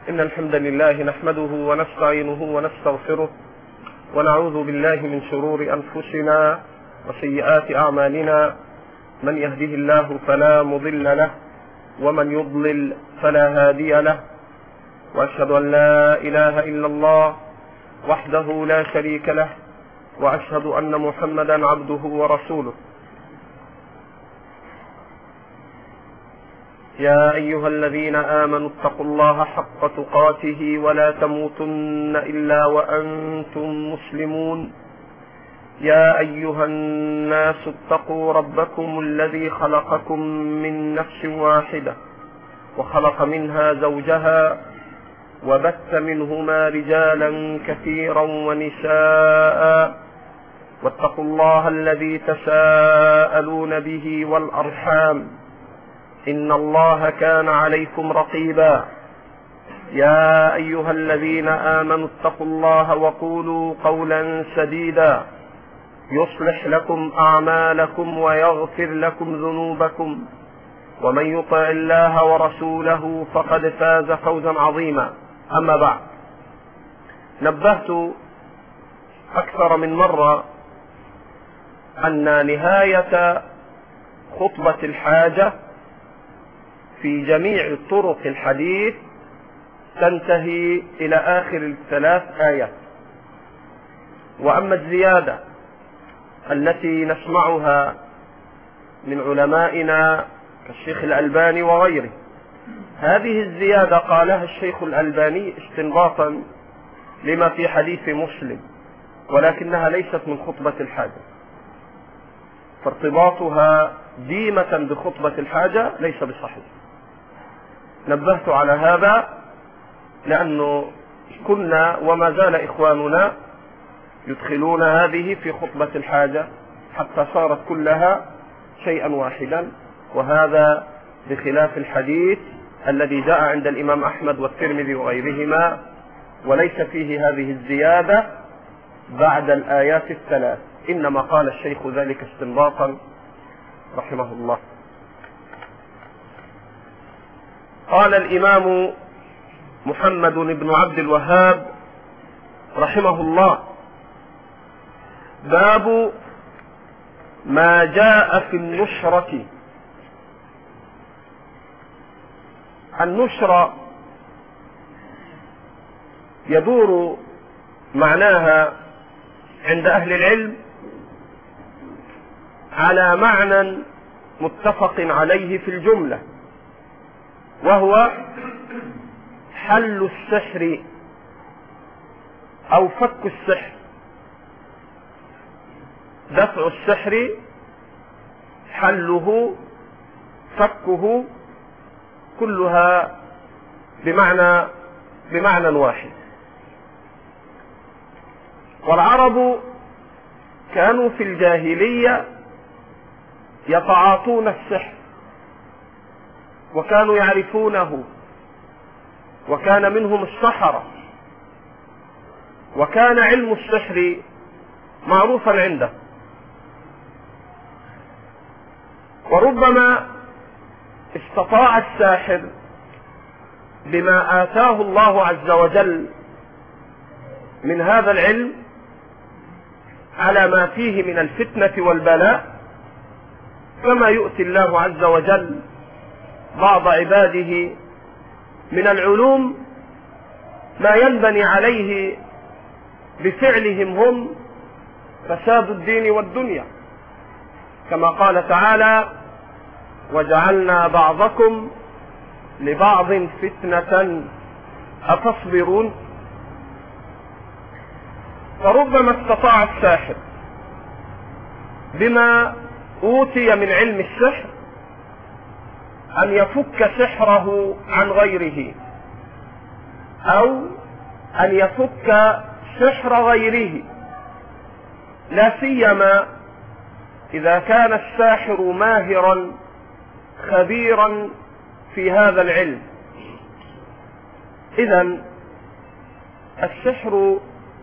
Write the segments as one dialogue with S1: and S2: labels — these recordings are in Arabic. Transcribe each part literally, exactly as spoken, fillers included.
S1: إن الحمد لله نحمده ونستعينه ونستغفره ونعوذ بالله من شرور أنفسنا وسيئات أعمالنا، من يهده الله فلا مضل له ومن يضلل فلا هادي له، وأشهد أن لا إله إلا الله وحده لا شريك له، وأشهد أن محمدا عبده ورسوله. يا أيها الذين آمنوا اتقوا الله حق تقاته ولا تموتن إلا وأنتم مسلمون. يا أيها الناس اتقوا ربكم الذي خلقكم من نفس واحدة وخلق منها زوجها وبث منهما رجالا كثيرا ونساء، واتقوا الله الذي تساءلون به والأرحام إن الله كان عليكم رقيبا. يا أيها الذين آمنوا اتقوا الله وقولوا قولا سديدا يصلح لكم أعمالكم ويغفر لكم ذنوبكم، ومن يطع الله ورسوله فقد فاز فوزا عظيما. أما بعد، نبهت أكثر من مرة أن نهاية خطبة الحاجة في جميع طرق الحديث تنتهي إلى آخر الثلاث آيات، وأما الزيادة التي نسمعها من علمائنا كالشيخ الألباني وغيره، هذه الزيادة قالها الشيخ الألباني استنباطا لما في حديث مسلم، ولكنها ليست من خطبة الحاجة، فارتباطها ديمة بخطبة الحاجة ليس بصحيح. نبهت على هذا لأنه كنا وما زال إخواننا يدخلون هذه في خطبة الحاجة حتى صارت كلها شيئا واحدا، وهذا بخلاف الحديث الذي جاء عند الإمام أحمد والترمذي وغيرهما، وليس فيه هذه الزيادة بعد الآيات الثلاث، إنما قال الشيخ ذلك استنباطا رحمه الله. قال الإمام محمد بن عبد الوهاب رحمه الله: باب ما جاء في النشرة. النشرة يدور معناها عند أهل العلم على معنى متفق عليه في الجملة، وهو حل السحر أو فك السحر، دفع السحر، حله، فكه، كلها بمعنى بمعنى واحد. والعرب كانوا في الجاهلية يتعاطون السحر وكانوا يعرفونه، وكان منهم السحرة، وكان علم السحر معروفا عنده. وربما استطاع الساحر بما آتاه الله عز وجل من هذا العلم على ما فيه من الفتنة والبلاء، كما يؤتي الله عز وجل بعض عباده من العلوم ما ينبني عليه بفعلهم هم فساد الدين والدنيا، كما قال تعالى: وجعلنا بعضكم لبعض فتنة أتصبرون. فربما استطاع الساحر بما أوتي من علم السحر أن يفك سحره عن غيره، أو أن يفك سحر غيره، لا سيما إذا كان الساحر ماهرا خبيرا في هذا العلم. إذن السحر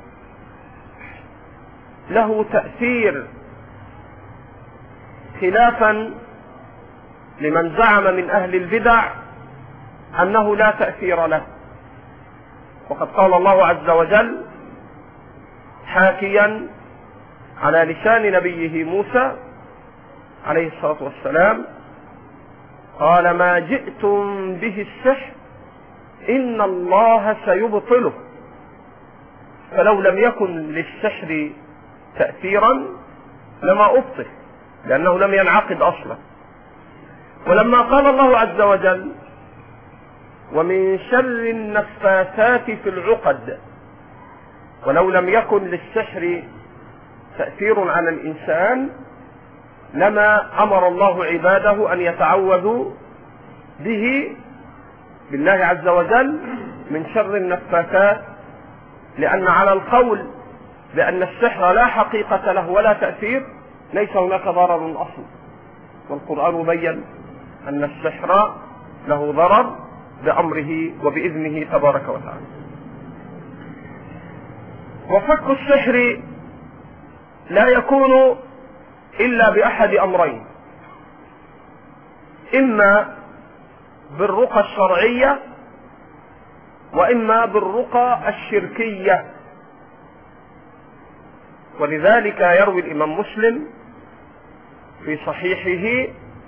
S1: له تأثير، خلافا لمن زعم من أهل البدع أنه لا تأثير له، وقد قال الله عز وجل حاكيا على لسان نبيه موسى عليه الصلاة والسلام: قال ما جئتم به السحر إن الله سيبطله. فلو لم يكن للسحر تأثيرا لما أبطل، لأنه لم ينعقد أصلا. ولما قال الله عز وجل: ومن شر النفاثات في العقد، ولو لم يكن للسحر تأثير على الإنسان لما أمر الله عباده أن يتعوذوا به بالله عز وجل من شر النفاثات، لأن على القول بأن السحر لا حقيقة له ولا تأثير ليس هناك ضرر أصلا، والقرآن بين أن السحر له ضرر بأمره وبإذنه تبارك وتعالى. وفك السحر لا يكون إلا بأحد أمرين: إما بالرقى الشرعية وإما بالرقى الشركية. ولذلك يروي الإمام مسلم في صحيحه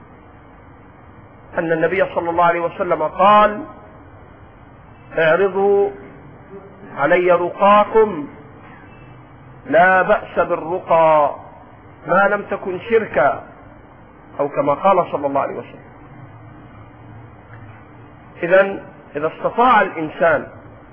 S1: أن النبي صلى الله عليه وسلم قال: اعرضوا علي رقاكم لا بأس بالرقى ما لم تكن شركا، أو كما قال صلى الله عليه وسلم. إذن إذا استطاع الإنسان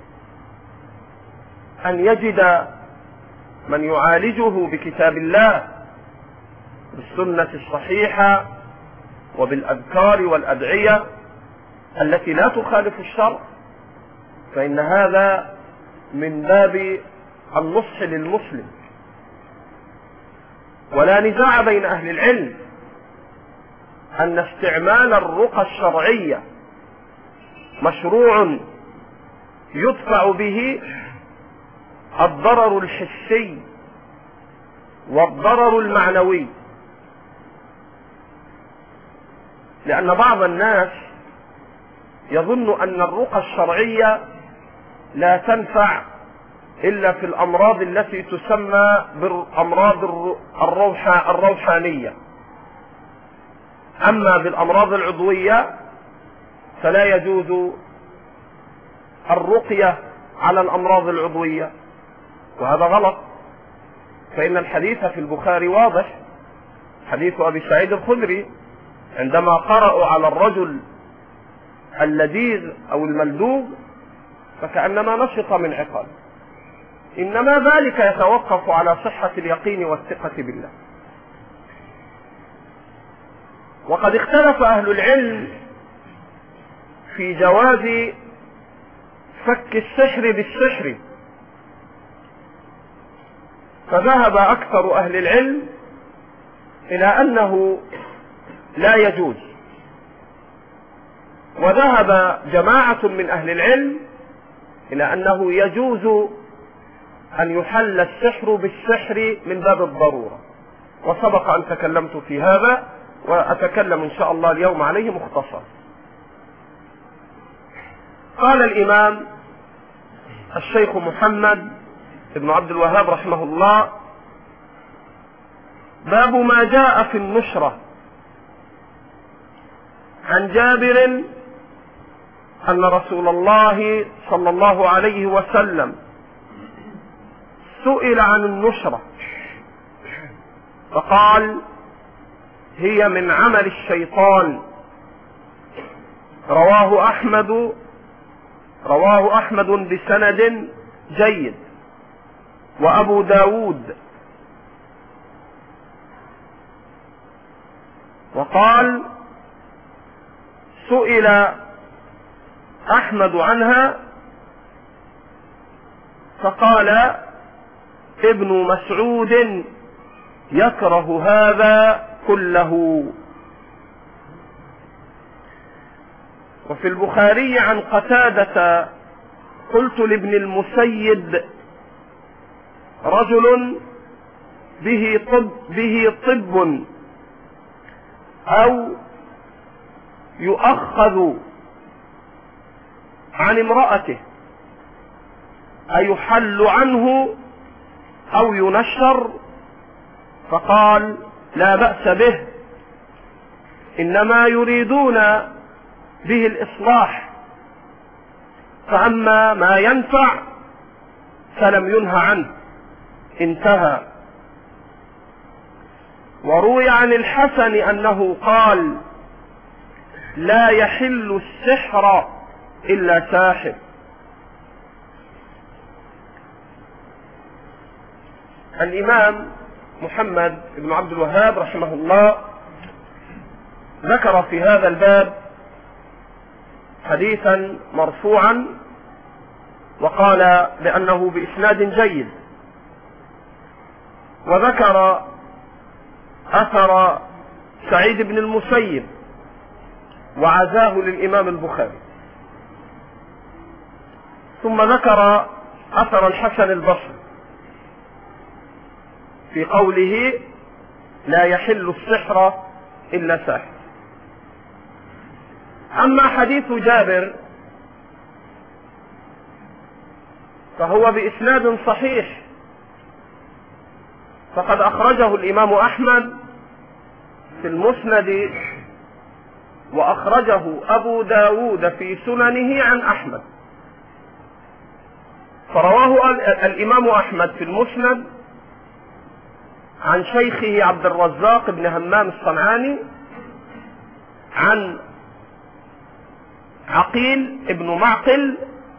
S1: أن يجد من يعالجه بكتاب الله بالسنة الصحيحة وبالأذكار والأدعية التي لا تخالف الشرع، فإن هذا من باب النصح للمسلم. ولا نزاع بين أهل العلم أن استعمال الرقى الشرعية مشروع يدفع به الضرر الحسي والضرر المعنوي، لأن بعض الناس يظن أن الرقى الشرعية لا تنفع إلا في الأمراض التي تسمى بالأمراض الروحانية، أما بالأمراض العضوية فلا يجوز الرقية على الأمراض العضوية، وهذا غلط. فإن الحديث في البخاري واضح، حديث أبي سعيد الخدري عندما قرأوا على الرجل اللذيذ أو الملدوغ فكأنما نشط من عقال، إنما ذلك يتوقف على صحة اليقين والثقة بالله. وقد اختلف أهل العلم في جواز فك السحر بالسحر، فذهب أكثر أهل العلم إلى أنه لا يجوز، وذهب جماعة من أهل العلم إلى أنه يجوز أن يحل السحر بالسحر من باب الضرورة، وسبق أن تكلمت في هذا وأتكلم إن شاء الله اليوم عليه مختصر. قال الإمام الشيخ محمد بن عبد الوهاب رحمه الله: باب ما جاء في النشرة. عن جابر أن رسول الله صلى الله عليه وسلم سئل عن النشرة فقال: هي من عمل الشيطان. رواه أحمد رواه أحمد بسند جيد، وأبو داود. وقال: سئل أحمد عنها فقال ابن مسعود يكره هذا كله. وفي البخاري عن قتادة: قلت لابن المسيب: رجل به طب, به طب أو يؤخذ عن امرأته أيحل عنه أو ينشر؟ فقال لا بأس به، إنما يريدون به الإصلاح، فأما ما ينفع فلم ينه عنه. انتهى. وروي عن الحسن أنه قال لا يحل السحر إلا ساحر. الإمام محمد بن عبد الوهاب رحمه الله ذكر في هذا الباب حديثا مرفوعا وقال بأنه بإسناد جيد، وذكر أثر سعيد بن المسيب وعزاه للإمام البخاري، ثم ذكر أثر الحسن البصري في قوله لا يحل السحر إلا ساحر. أما حديث جابر فهو بإسناد صحيح، فقد أخرجه الإمام أحمد في المسند، وأخرجه أبو داود في سننه عن أحمد. فرواه الإمام أحمد في المسند عن شيخه عبد الرزاق بن همام الصنعاني عن عقيل ابن معقل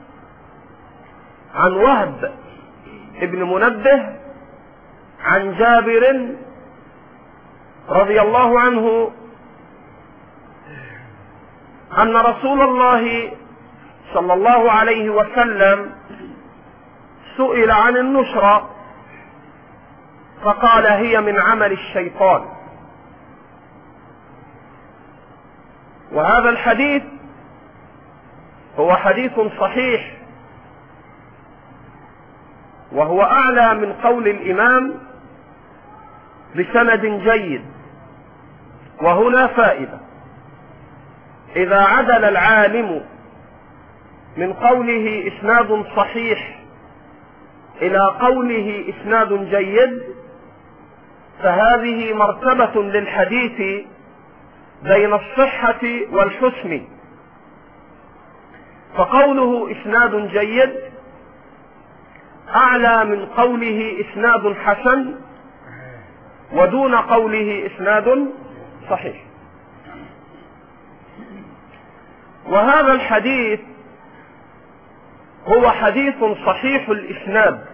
S1: عن وهب ابن منبه عن جابر رضي الله عنه أن رسول الله صلى الله عليه وسلم سئل عن النشرة فقال هي من عمل الشيطان. وهذا الحديث هو حديث صحيح، وهو أعلى من قول الإمام بسند جيد. وهنا فائدة: إذا عدل العالم من قوله إسناد صحيح إلى قوله إسناد جيد، فهذه مرتبة للحديث بين الصحة والحسن، فقوله إسناد جيد أعلى من قوله إسناد حسن، ودون قوله إسناد صحيح. وهذا الحديث هو حديث صحيح الإسناد،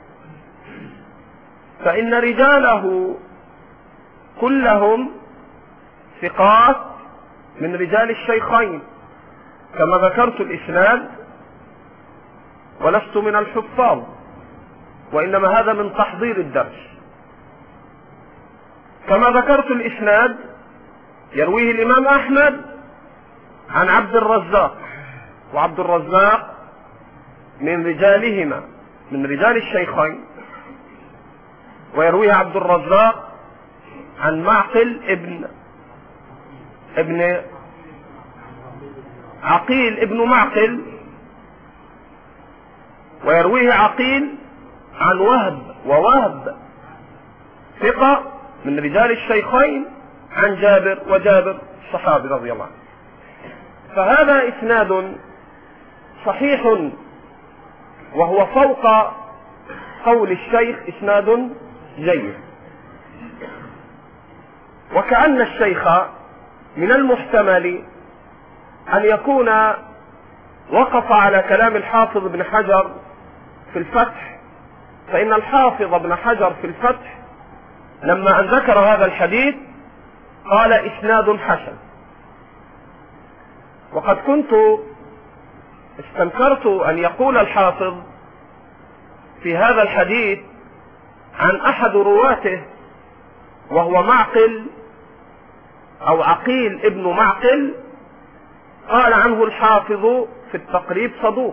S1: فإن رجاله كلهم ثقات من رجال الشيخين، كما ذكرت الإسناد ولست من الحفاظ، وإنما هذا من تحضير الدرس. كما ذكرت الإسناد يرويه الإمام أحمد عن عبد الرزاق، وعبد الرزاق من رجالهما من رجال الشيخين، ويرويه عبد الرزاق عن معقل ابن ابن عقيل ابن معقل، ويرويه عقيل عن وهب، ووهب ثقة من رجال الشيخين عن جابر، وجابر الصحابي رضي الله عنه. فهذا إسناد صحيح، وهو فوق قول الشيخ إسناد جيد. وكأن الشيخ من المحتمل أن يكون وقف على كلام الحافظ ابن حجر في الفتح، فإن الحافظ ابن حجر في الفتح لما أن ذكر هذا الحديث قال إسناد حسن. وقد كنت استنكرت أن يقول الحافظ في هذا الحديث عن أحد رواته وهو معقل أو عقيل ابن معقل، قال عنه الحافظ في التقريب صدوق،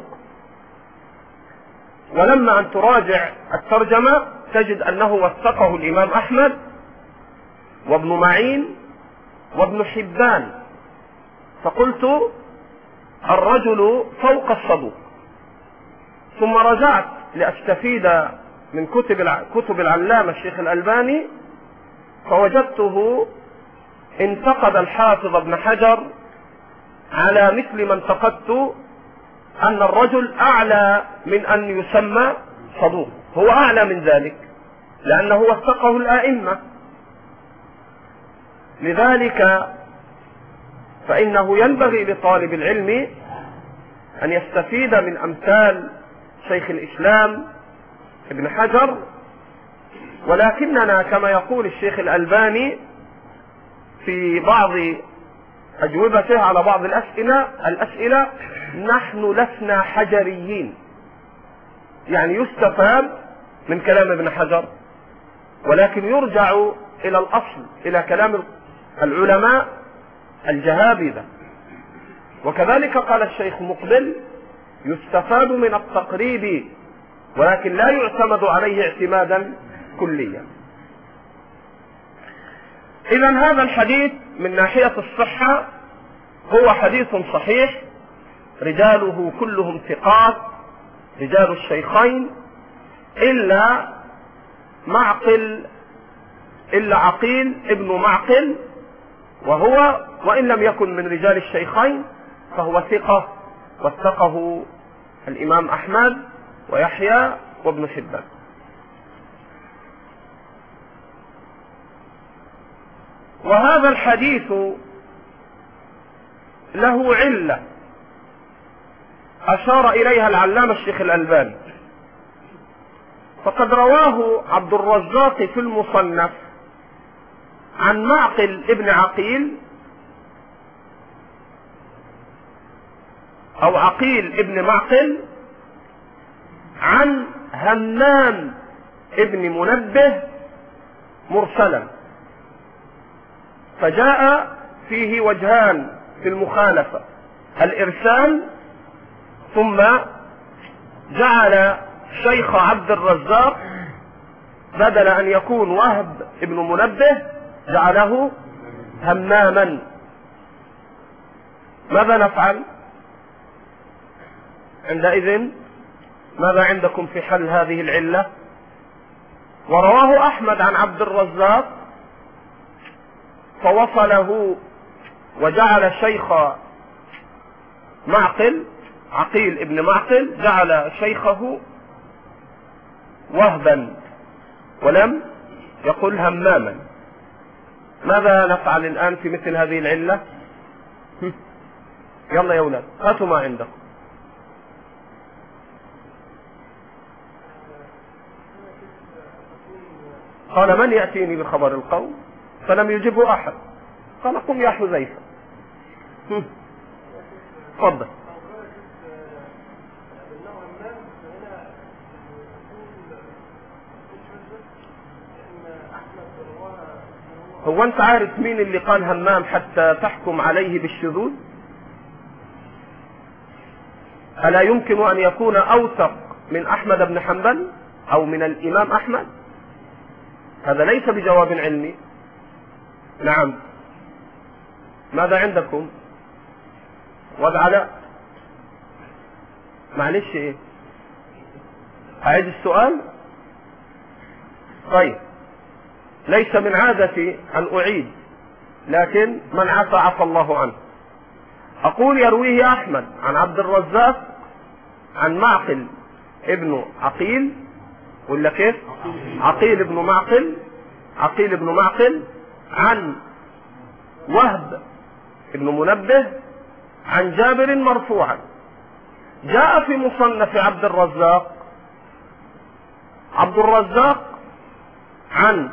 S1: ولما أن تراجع الترجمة تجد أنه وثقه الإمام أحمد وابن معين وابن حبان، فقلت الرجل فوق الصدوق، ثم رجعت لأستفيد من كتب كتب العلامة الشيخ الألباني، فوجدته انتقد الحافظ ابن حجر على مثل ما انتقدت، أن الرجل أعلى من أن يسمى صدوق، هو أعلى من ذلك لأنه وثقه الآئمة. لذلك فإنه ينبغي لطالب العلم أن يستفيد من أمثال شيخ الإسلام ابن حجر، ولكننا كما يقول الشيخ الألباني في بعض أجوبته على بعض الأسئلة الأسئلة نحن لسنا حجريين، يعني يستفاد من كلام ابن حجر ولكن يرجع إلى الأصل، إلى كلام العلماء الجهابذة. وكذلك قال الشيخ مقبل يستفاد من التقريب ولكن لا يعتمد عليه اعتمادا كليا. إذن هذا الحديث من ناحية الصحة هو حديث صحيح، رجاله كلهم ثقات، رجال الشيخين، إلا معقل إلا عقيل ابن معقل، وهو وإن لم يكن من رجال الشيخين فهو ثقة، وثقه الإمام أحمد ويحيى وابن حبان. وهذا الحديث له علة أشار إليها العلامة الشيخ الألباني، فقد رواه عبد الرزاق في المصنف عن معقل ابن عقيل أو عقيل ابن معقل عن همام ابن منبه مرسلا، فجاء فيه وجهان في المخالفة، الإرسال، ثم جعل شيخ عبد الرزاق بدل أن يكون وهب ابن منبه جعله هماما. ماذا نفعل عندئذ؟ ماذا عندكم في حل هذه العلة؟ ورواه أحمد عن عبد الرزاق فوصله وجعل شيخ معقل عقيل ابن معقل جعل شيخه وهبا ولم يقل هماما. ماذا نفعل الآن في مثل هذه العلة؟ يلا يا أولاد هاتوا ما عندكم. قال من يأتيني بخبر القوم؟ فلم يجبه أحد. قال قم يا حذيفة. تفضل. هو أنت عارف مين اللي قال همام حتى تحكم عليه بالشذوذ؟ ألا يمكن أن يكون أوثق من أحمد بن حنبل أو من الإمام أحمد؟ هذا ليس بجواب علمي. نعم. ماذا عندكم؟ وضع معلش ايه؟ أعيد السؤال؟ طيب، ليس من عادتي أن أعيد، لكن من عفى عفى الله عنه. أقول يرويه أحمد عن عبد الرزاق عن معقل ابن عقيل، ولا كيف؟ عقيل ابن معقل عقيل ابن معقل عن وهب ابن منبه عن جابر مرفوعا. جاء في مصنف عبد الرزاق عبد الرزاق عن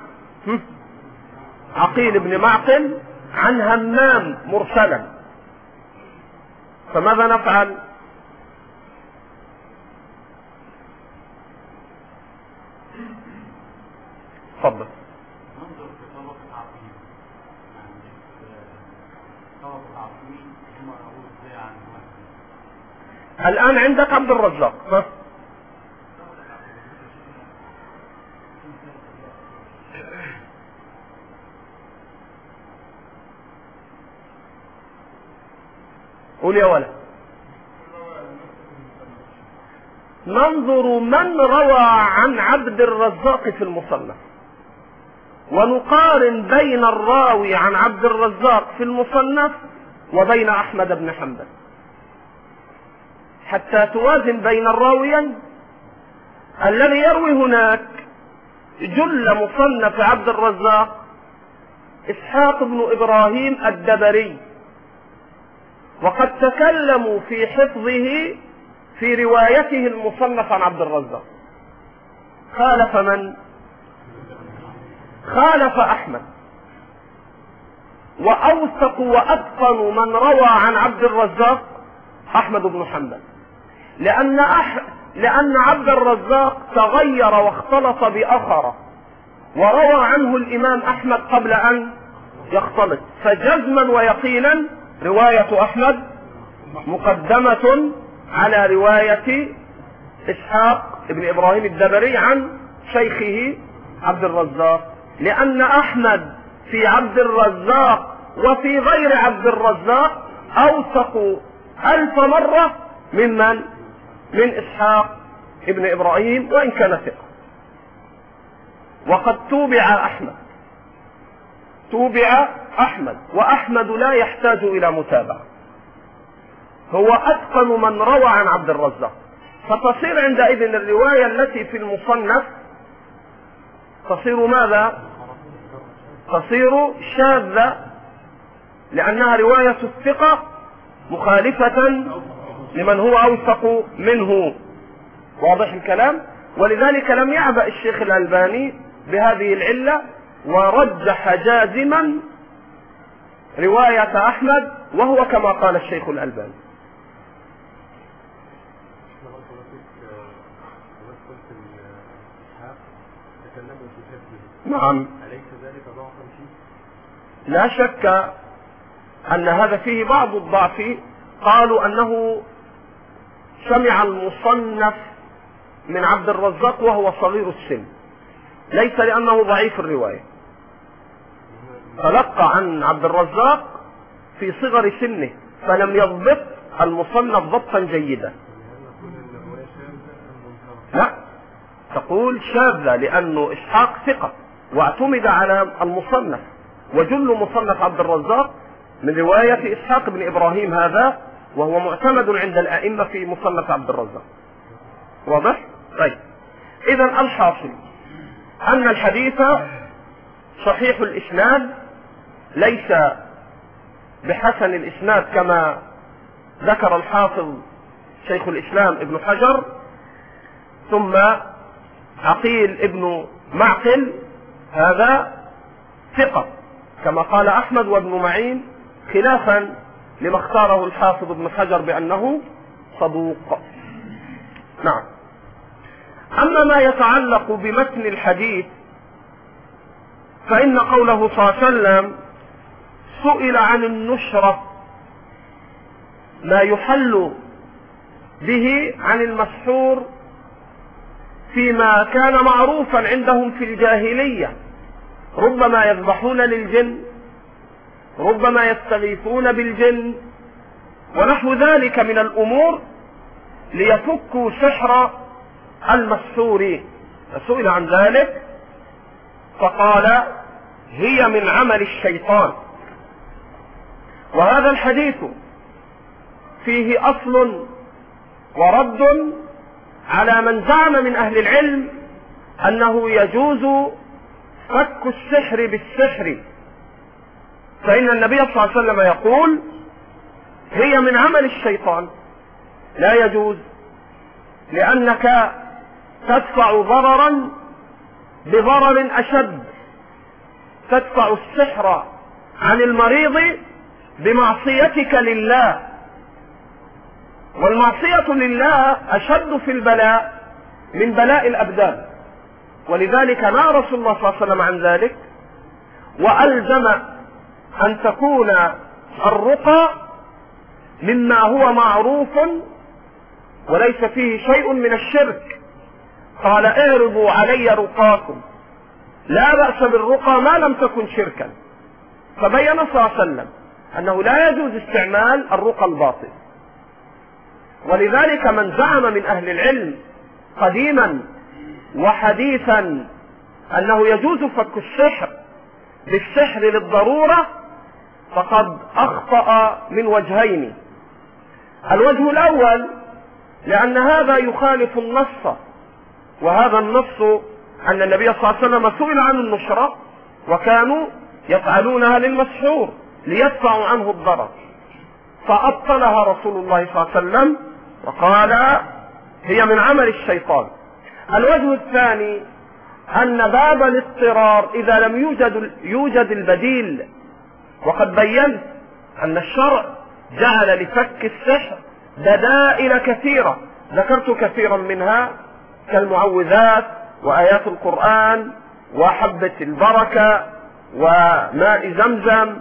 S1: عقيل ابن معقل عن همام مرسلا، فماذا نفعل؟ تفضل. الآن عندك عبد الرزاق، ها؟ قول يا ولد. ننظر من روى عن عبد الرزاق في المصنف، ونقارن بين الراوي عن عبد الرزاق في المصنف وبين أحمد بن حنبل، حتى توازن بين الراويين. الذي يروي هناك جل مصنف عبد الرزاق إسحاق بن إبراهيم الدبري، وقد تكلموا في حفظه في روايته المصنف عن عبد الرزاق. خالف من؟ خالف أحمد. وأوثق وأتقن من روى عن عبد الرزاق أحمد بن حنبل، لأن أح... لأن عبد الرزاق تغير واختلط بآخر، وروى عنه الإمام أحمد قبل أن يختلط، فجزما ويقينا رواية أحمد مقدمة على رواية إسحاق بن إبراهيم الدبري عن شيخه عبد الرزاق، لأن أحمد في عبد الرزاق وفي غير عبد الرزاق أوثق ألف مرة ممن من إسحاق ابن إبراهيم وإن كان ثقة. وقد توبع أحمد توبع أحمد وأحمد لا يحتاج إلى متابعة، هو أتقن من روى عن عبد الرزاق، فتصير عندئذ الرواية التي في المصنف تصير ماذا؟ تصير شاذة، لأنها رواية الثقة مخالفة لمن هو أوثق منه. واضح الكلام؟ ولذلك لم يعبأ الشيخ الألباني بهذه العلة، ورجح جازما رواية أحمد، وهو كما قال الشيخ الألباني. نعم، لا شك أن هذا فيه بعض الضعف. قالوا أنه سمع المصنف من عبد الرزاق وهو صغير السن، ليس لأنه ضعيف الرواية، تلقى عن عبد الرزاق في صغر سنه فلم يضبط المصنف ضبطا جيدا. لا، تقول شاذة لأنه إسحاق ثقة واعتمد على المصنف، وجل مصنف عبد الرزاق من رواية إسحاق بن إبراهيم هذا، وهو معتمد عند الأئمة في مصنف عبد الرزاق. واضح؟ طيب، إذن الحاصل أن الحديث صحيح الإسناد، ليس بحسن الإسناد كما ذكر الحافظ شيخ الإسلام ابن حجر. ثم عقيل ابن معقل هذا ثقة كما قال أحمد وابن معين، خلافا لما اختاره الحافظ ابن حجر بأنه صدوق. نعم. أما ما يتعلق بمتن الحديث فإن قوله صلى الله عليه وسلم سئل عن النشرة، ما يحل به عن المسحور فيما كان معروفا عندهم في الجاهلية، ربما يذبحون للجن، ربما يستغيثون بالجن ونحو ذلك من الأمور ليفكوا سحر المسحور. فسئل عن ذلك فقال هي من عمل الشيطان. وهذا الحديث فيه أصل ورد على من زعم من أهل العلم أنه يجوز فك السحر بالسحر، فإن النبي صلى الله عليه وسلم يقول هي من عمل الشيطان، لا يجوز، لأنك تدفع ضررا بضرر أشد، تدفع السحر عن المريض بمعصيتك لله، والمعصية لله أشد في البلاء من بلاء الأبدان. ولذلك نهى رسول الله صلى الله عليه وسلم عن ذلك، وألزم أن تكون الرقى مما هو معروف وليس فيه شيء من الشرك. قال اعرضوا علي رقاكم، لا بأس بالرقى ما لم تكن شركا. فبين صلى الله عليه وسلم أنه لا يجوز استعمال الرقى الباطل. ولذلك من زعم من أهل العلم قديما وحديثا أنه يجوز فك السحر بالسحر للضرورة فقد أخطأ من وجهين. الوجه الأول لأن هذا يخالف النص، وهذا النص أن النبي صلى الله عليه وسلم سئل عن النشرة وكانوا يفعلونها للمسحور ليدفعوا عنه الضرر، فأبطلها رسول الله صلى الله عليه وسلم وقال هي من عمل الشيطان. الوجه الثاني أن باب الاضطرار إذا لم يوجد, يوجد البديل، وقد بينت أن الشرع جعل لفك السحر بدائل كثيرة ذكرت كثيرا منها كالمعوذات وآيات القرآن وحبة البركة وماء زمزم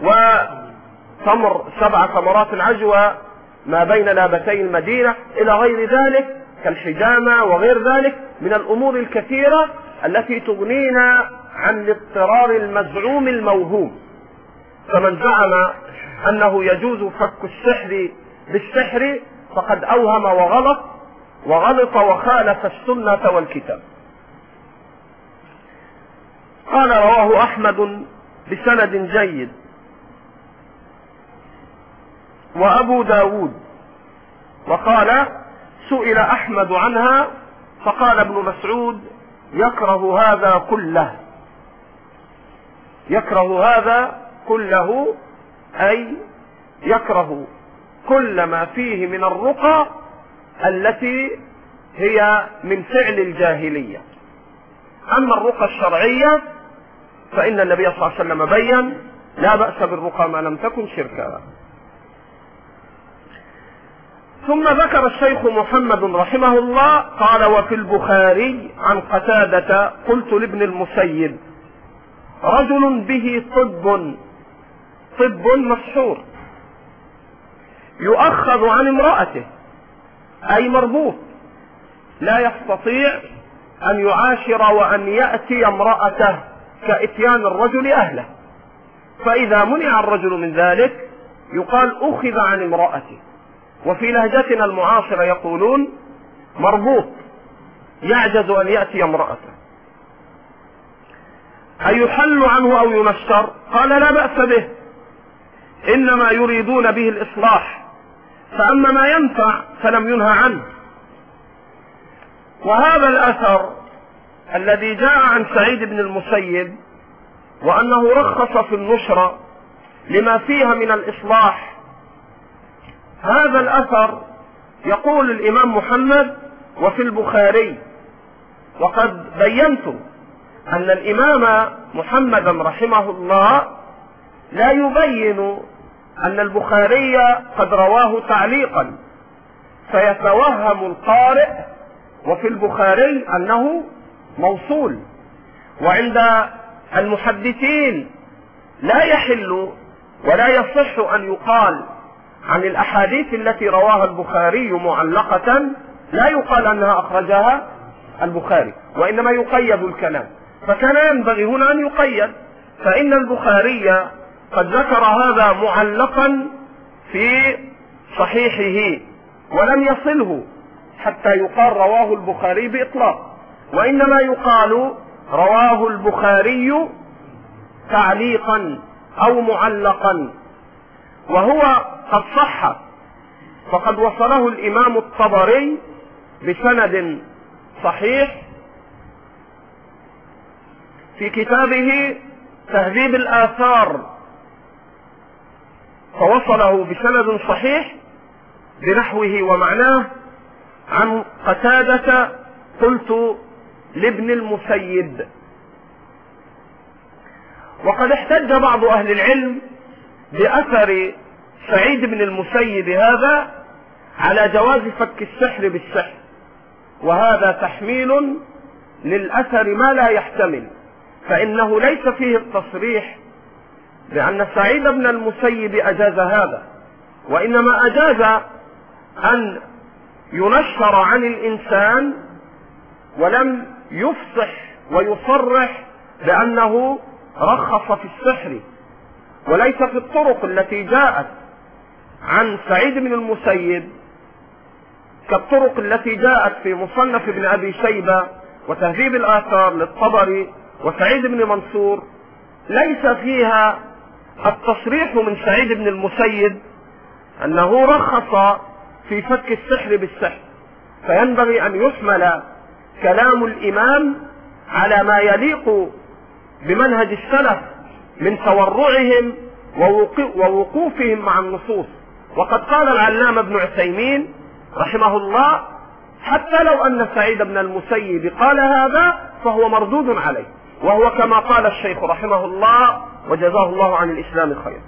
S1: وتمر سبع ثمرات العجوة ما بين لابتي المدينة إلى غير ذلك كالحجامة وغير ذلك من الأمور الكثيرة التي تغنينا عن الاضطرار المزعوم الموهوم. فمن زعم أنه يجوز فك السحر بالسحر فقد أوهم وغلط وغلط وخالف السنة والكتاب. قال رواه أحمد بسند جيد وأبو داود، وقال سئل أحمد عنها فقال ابن مسعود يكره هذا كله، يكره هذا كله أي يكره كل ما فيه من الرقى التي هي من فعل الجاهلية. أما الرقى الشرعية فإن النبي صلى الله عليه وسلم بين لا بأس بالرقى ما لم تكن شركا. ثم ذكر الشيخ محمد رحمه الله قال وفي البخاري عن قتادة قلت لابن المسيب رجل به طب طب مسحور يؤخذ عن امرأته أي مربوط لا يستطيع أن يعاشر وأن يأتي امرأته كإتيان الرجل أهله، فإذا منع الرجل من ذلك يقال أخذ عن امرأته. وفي لهجتنا المعاصرة يقولون مربوط يعجز أن يأتي امرأته. أيحل عنه أو ينشر؟ قال لا بأس به، إنما يريدون به الإصلاح، فأما ما ينفع فلم ينهى عنه. وهذا الأثر الذي جاء عن سعيد بن المسيب وأنه رخص في النشرة لما فيها من الإصلاح، هذا الأثر يقول الإمام محمد وفي البخاري، وقد بينت أن الإمام محمد رحمه الله لا يبين أن البخاري قد رواه تعليقا فيتوهم القارئ وفي البخاري أنه موصول. وعند المحدثين لا يحل ولا يصح أن يقال عن الأحاديث التي رواها البخاري معلقة لا يقال أنها أخرجها البخاري، وإنما يقيد الكلام، فكان ينبغي هنا أن يقيد، فإن البخاري قد ذكر هذا معلقا في صحيحه ولم يصله حتى يقال رواه البخاري بإطلاق، وإنما يقال رواه البخاري تعليقا أو معلقا، وهو قد صح، فقد وصله الإمام الطبري بسند صحيح في كتابه تهذيب الآثار، فوصله بسند صحيح بنحوه ومعناه عن قتادة قلت لابن المسيب. وقد احتج بعض أهل العلم بأثر سعيد بن المسيب هذا على جواز فك السحر بالسحر، وهذا تحميل للأثر ما لا يحتمل، فإنه ليس فيه التصريح بأن سعيد بن المسيب أجاز هذا، وإنما أجاز أن ينشر عن الإنسان ولم يفصح ويصرح بأنه رخص في السحر، وليس في الطرق التي جاءت عن سعيد بن المسيب كالطرق التي جاءت في مصنف ابن أبي شيبة وتهذيب الآثار للطبري وسعيد بن منصور ليس فيها التصريح من سعيد بن المسيب أنه رخص في فك السحر بالسحر، فينبغي أن يحمل كلام الإمام على ما يليق بمنهج السلف من تورعهم ووقوفهم مع النصوص. وقد قال العلامة ابن عثيمين رحمه الله: حتى لو أن سعيد بن المسيب قال هذا فهو مردود عليه، وهو كما قال الشيخ رحمه الله وجزاه الله عن الإسلام خير.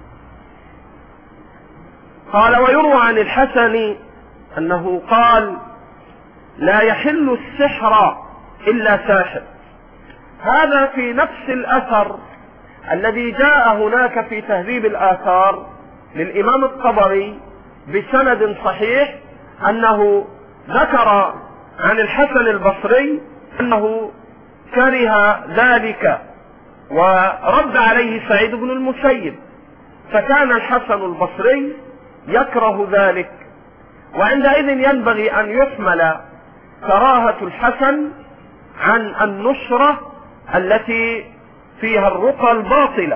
S1: قال: ويروى عن الحسن أنه قال: لا يحل السحر إلا ساحر. هذا في نفس الأثر الذي جاء هناك في تهذيب الآثار للإمام الطبري بسند صحيح، أنه ذكر عن الحسن البصري أنه كره ذلك ورد عليه سعيد بن المسيب، فكان الحسن البصري يكره ذلك. وعندئذ ينبغي أن يحمل كراهة الحسن عن النشرة التي فيها الرقى الباطلة.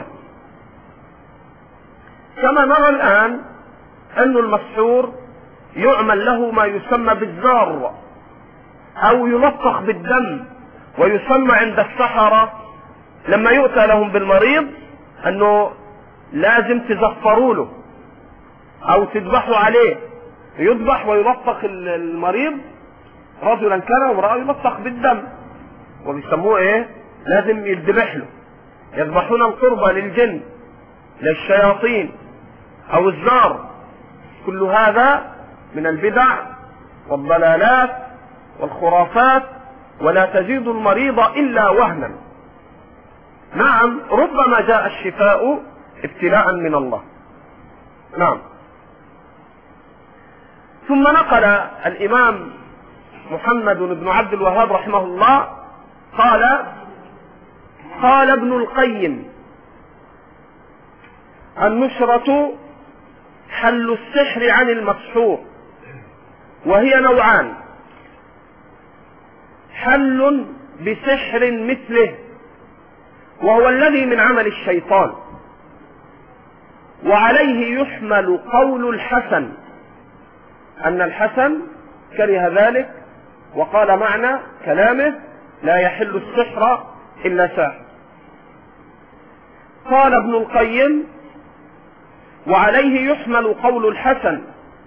S1: كما نرى الآن أن المسحور يعمل له ما يسمى بالزار أو يلطخ بالدم، ويسمى عند السحرة لما يؤتى لهم بالمريض أنه لازم تزفروا له أو تذبحوا عليه، يذبح ويلطخ المريض، رجلا كان وامرأة، يلطخ بالدم، وبيسموه ايه؟ لازم يذبح له. يذبحون القربة للجن للشياطين أو الزار. كل هذا من البدع والضلالات والخرافات، ولا تزيد المريض إلا وهنا. نعم، ربما جاء الشفاء ابتلاء من الله. نعم. ثم نقل الإمام محمد بن عبد الوهاب رحمه الله قال: قال ابن القيم: النشرة حل السحر عن المسحور، وهي نوعان: حل بسحر مثله وهو الذي من عمل الشيطان، وعليه يحمل قول الحسن أن الحسن كره ذلك وقال معنى كلامه: لا يحل السحر إلا ساحر. قال ابن القيم: وعليه يحمل قول الحسن،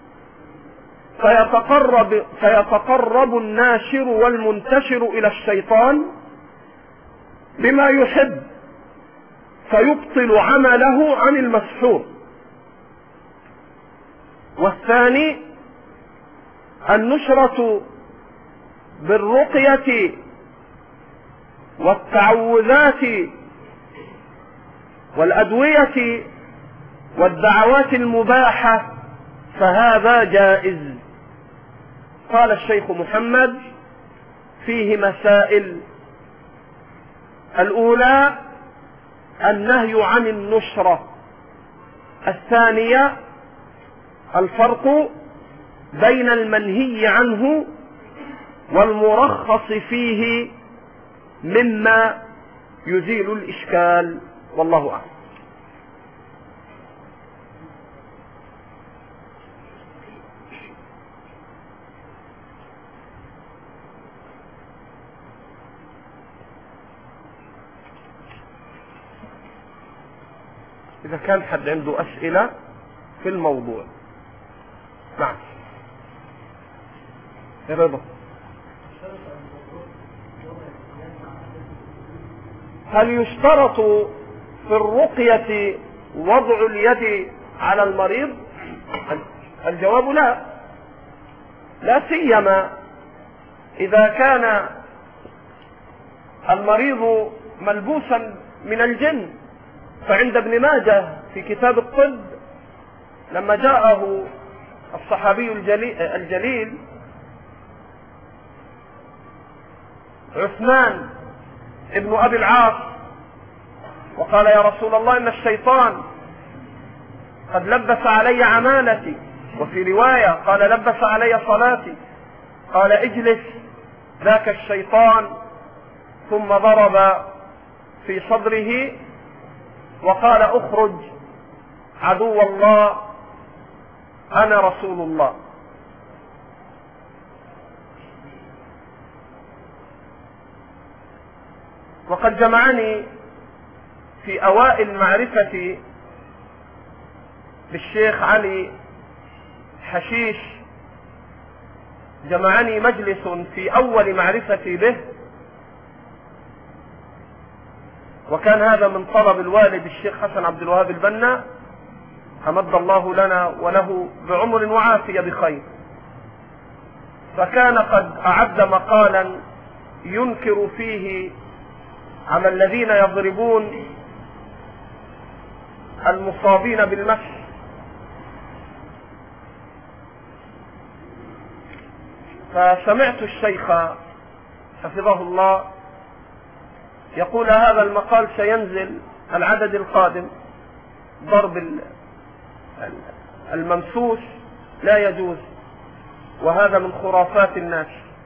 S1: فيتقرب, فيتقرب الناشر والمنتشر إلى الشيطان بما يحب فيبطل عمله عن المسحور. والثاني النشرة بالرقية والتعوذات والأدوية والدعوات المباحة، فهذا جائز. قال الشيخ محمد: فيه مسائل. الأولى النهي عن النشرة. الثانية الفرق بين المنهي عنه والمرخص فيه مما يزيل الإشكال، والله أعلم. إذا كان حد عنده أسئلة في الموضوع. نعم. يا رضا، هل يشترط في الرقية وضع اليد على المريض؟ الجواب لا، لا سيما إذا كان المريض ملبوسا من الجن. فعند ابن ماجه في كتاب الطب لما جاءه الصحابي الجليل عثمان ابن أبي العاص وقال: يا رسول الله، إن الشيطان قد لبس علي عمالتي، وفي رواية قال: لبس علي صلاتي، قال اجلس ذاك الشيطان، ثم ضرب في صدره وقال اخرج عدو الله انا رسول الله. وقد جمعني في اوائل معرفتي بالشيخ علي حشيش، جمعني مجلس في اول معرفتي به، وكان هذا من طلب الوالد الشيخ حسن عبد الوهاب البنا، أمد الله لنا وله بعمر وعافية بخير. فكان قد أعد مقالا ينكر فيه على الذين يضربون المصابين بالمس، فسمعت الشيخ حفظه الله يقول هذا المقال سينزل العدد القادم، ضرب الممسوس لا يجوز، وهذا من خرافات الناس.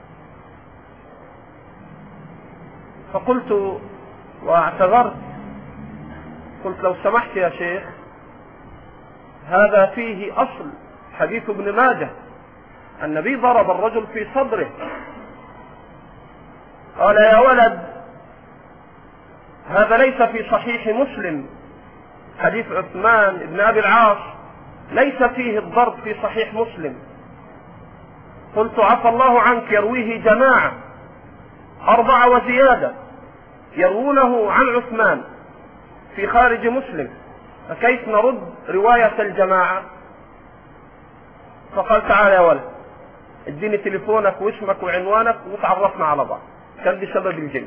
S1: فقلت واعتذرت، قلت لو سمحت يا شيخ هذا فيه أصل حديث ابن ماجه، النبي ضرب الرجل في صدره. قال يا ولد هذا ليس في صحيح مسلم، حديث عثمان بن أبي العاص ليس فيه الضرب في صحيح مسلم. قلت عفى الله عنك، يرويه جماعة أربعة وزيادة يروونه عن عثمان في خارج مسلم، فكيف نرد رواية الجماعة؟ فقال تعالى يا ولد اديني تليفونك واسمك وعنوانك وتعرفنا على بعض. كان بسبب الجن،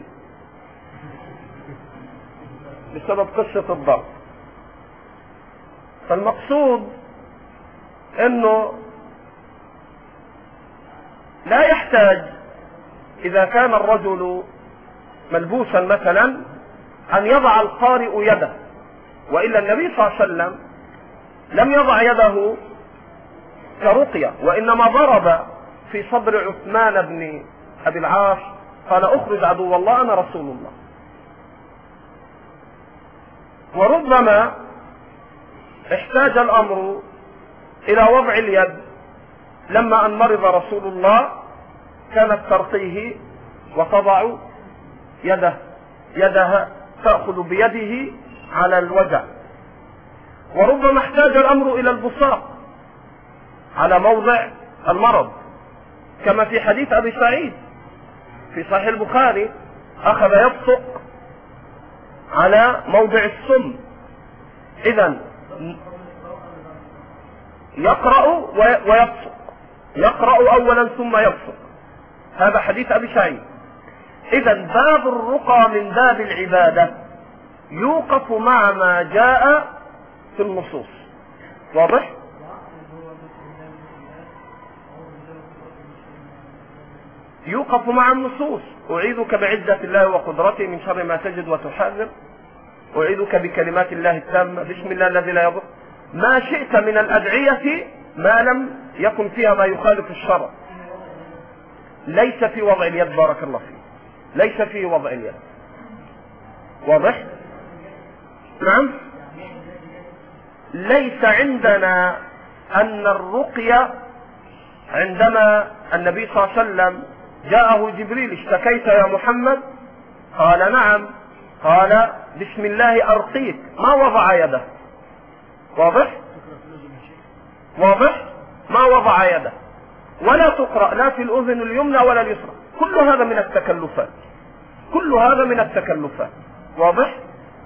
S1: بسبب قصة الضرب. فالمقصود انه لا يحتاج اذا كان الرجل ملبوسا مثلا ان يضع القارئ يده، والا النبي صلى الله عليه وسلم لم يضع يده كرقية، وانما ضرب في صدر عثمان بن ابي العاص قال اخرج عدو الله انا رسول الله. وربما احتاج الامر الى وضع اليد، لما ان مرض رسول الله كانت ترقيه وتضع يده يدها تأخذ بيده على الوجع. وربما احتاج الامر الى البصاق على موضع المرض، كما في حديث ابي سعيد في صحيح البخاري اخذ يبصق على موضع السم. اذا يقرأ ويبصق، يقرأ اولا ثم يبصق، هذا حديث ابي سعيد. اذا باب الرقى من باب العبادة يوقف مع ما جاء في النصوص، واضح؟ يوقف مع النصوص. اعيذك بعزة الله وقدرته من شر ما تجد وتحذر، اعيذك بكلمات الله التامة، بسم الله الذي لا يضر، ما شئت من الادعية ما لم يكن فيها ما يخالف الشرع. ليس في وضع اليد، بارك الله فيك، ليس في وضع اليد، واضح؟ نعم. ليس عندنا ان الرقية، عندما النبي صلى الله عليه وسلم جاءه جبريل اشتكيت يا محمد؟ قال نعم. قال بسم الله ارقيك، ما وضع يده، واضح؟ واضح؟ ما وضع يده، ولا تقرأ لا في الاذن اليمنى ولا اليسرى. كل هذا من التكلفات، كل هذا من التكلفات، واضح؟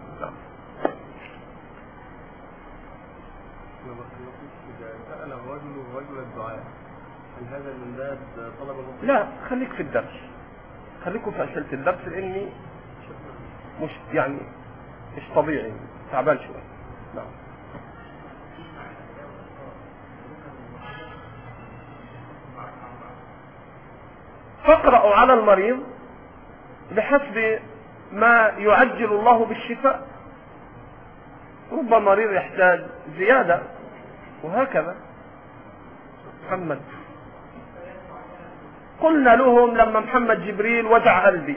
S2: سأل الرجل رجل الدعاء، هل هذا من باب طلب الرقية؟
S1: لا، خليك في الدرس، خليكم في أسئلة الدرس، لاني مش يعني مش طبيعي، تعبان شوي. نعم. فاقرأوا على المريض بحسب ما يعجل الله بالشفاء. ربما مريض يحتاج زيادة، وهكذا. محمد قلنا لهم لما محمد جبريل وجع قلبي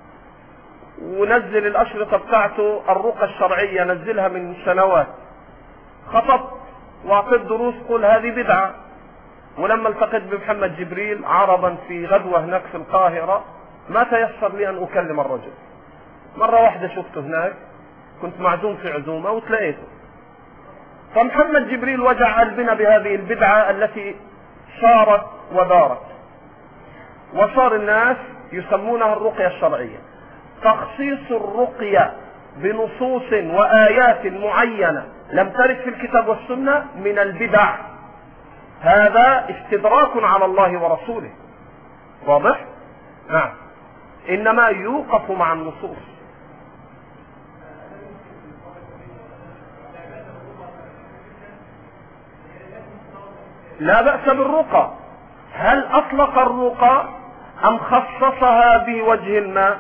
S1: ونزل الأشرطة بتاعته الرقى الشرعية، نزلها من سنوات، خطبت واعطيت دروس قل هذه بدعة. ولما التقيت بمحمد جبريل عربا في غدوة هناك في القاهرة ما تيسر لي أن أكلم الرجل. مرة واحدة شفته هناك، كنت معزوم في عزومة وتلاقيته. فمحمد جبريل وجع قلبنا بهذه البدعة التي صارت ودارت، وصار الناس يسمونها الرقية الشرعية. تخصيص الرقية بنصوص وآيات معينة لم ترد في الكتاب والسنة من البدع، هذا استدراك على الله ورسوله. واضح؟ نعم. إنما يوقف مع النصوص. لا بأس بالرقى. هل أطلق الرقى أم خصصها بوجه ما؟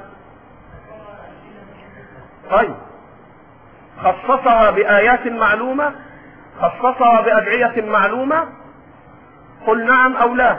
S1: طيب، خصصها بآيات معلومة، خصصها بأدعية معلومة، قل نعم أو لا.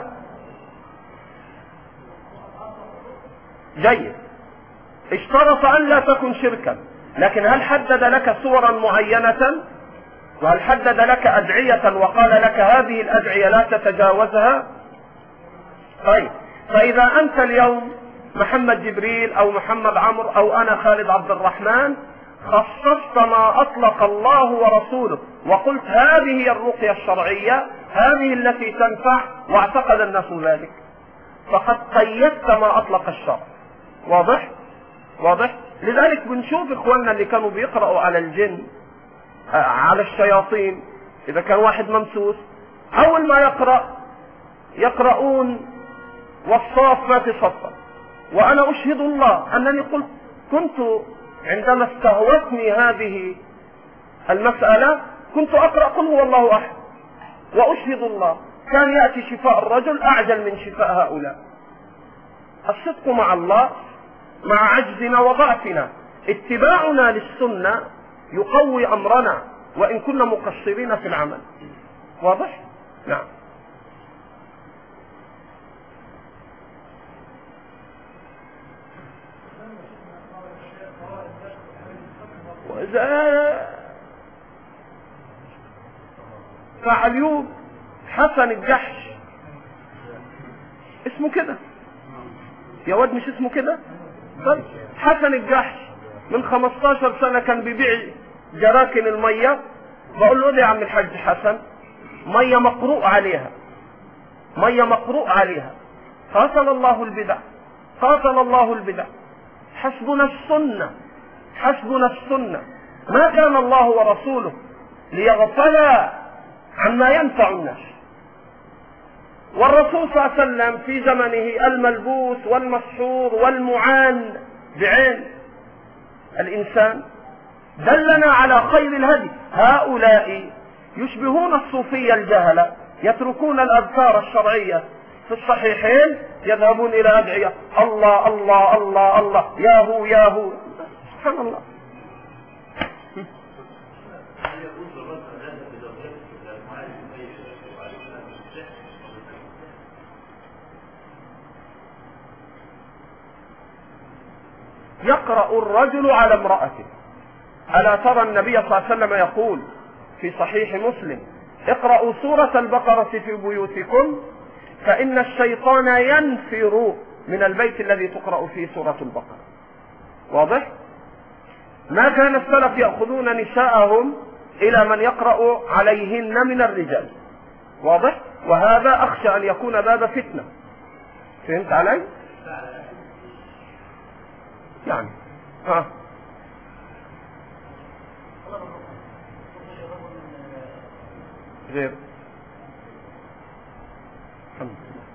S1: جيد. اشترط أن لا تكن شركا، لكن هل حدد لك صورا معينة؟ وهل حدد لك أدعية وقال لك هذه الأدعية لا تتجاوزها؟ طيب، فإذا أنت اليوم محمد جبريل أو محمد عمرو أو أنا خالد عبد الرحمن خصصت ما أطلق الله ورسوله وقلت هذه هي الرقية الشرعية، هذه التي تنفع، واعتقد الناس ذلك، فقد قيدت ما أطلق الشرع. واضح؟ واضح؟ لذلك بنشوف إخواننا اللي كانوا بيقرأوا على الجن، على الشياطين، إذا كان واحد ممسوس أول ما يقرأ يقرؤون والصافات صفا. وأنا أشهد الله أنني قلت كنت عندما استهوتني هذه المسألة كنت أقرأ قل هو الله أحد، وأشهد الله كان يأتي شفاء الرجل أعجل من شفاء هؤلاء. الصدق مع الله مع عجزنا وضعفنا. اتباعنا للسنة يقوي أمرنا وإن كنا مقصرين في العمل. واضح؟ نعم. وإذا فعليوب حسن الجحش اسمه كده يا واد، مش اسمه كده؟ طيب، حسن الجحش من خمستاشر سنة كان بيبيع جراكن المية. بقول له يا عم الحاج حسن، مية مقروء عليها، مية مقروء عليها. قاتل الله البدع، قاتل الله البدع. حسبنا السنة، حسبنا السنة. ما كان الله ورسوله ليغفلا عما ينفع الناس. والرسول صلى الله عليه وسلم في زمنه الملبوس والمسحور والمعان بعين الإنسان دلنا على خير الهدي. هؤلاء يشبهون الصوفية الجهلة، يتركون الأذكار الشرعية في الصحيحين يذهبون إلى أدعية الله الله الله الله ياهو ياهو. سبحان الله. يقرأ الرجل على امرأته. ألا ترى النبي صلى الله عليه وسلم يقول في صحيح مسلم اقرأوا سورة البقرة في بيوتكم فإن الشيطان ينفر من البيت الذي تقرأ فيه سورة البقرة. واضح؟ ما كان السلف يأخذون نساءهم إلى من يقرأ عليهن من الرجال. واضح؟ وهذا أخشى أن يكون باب فتنة. فهمت علي؟ يعني ها غير الحمد لله.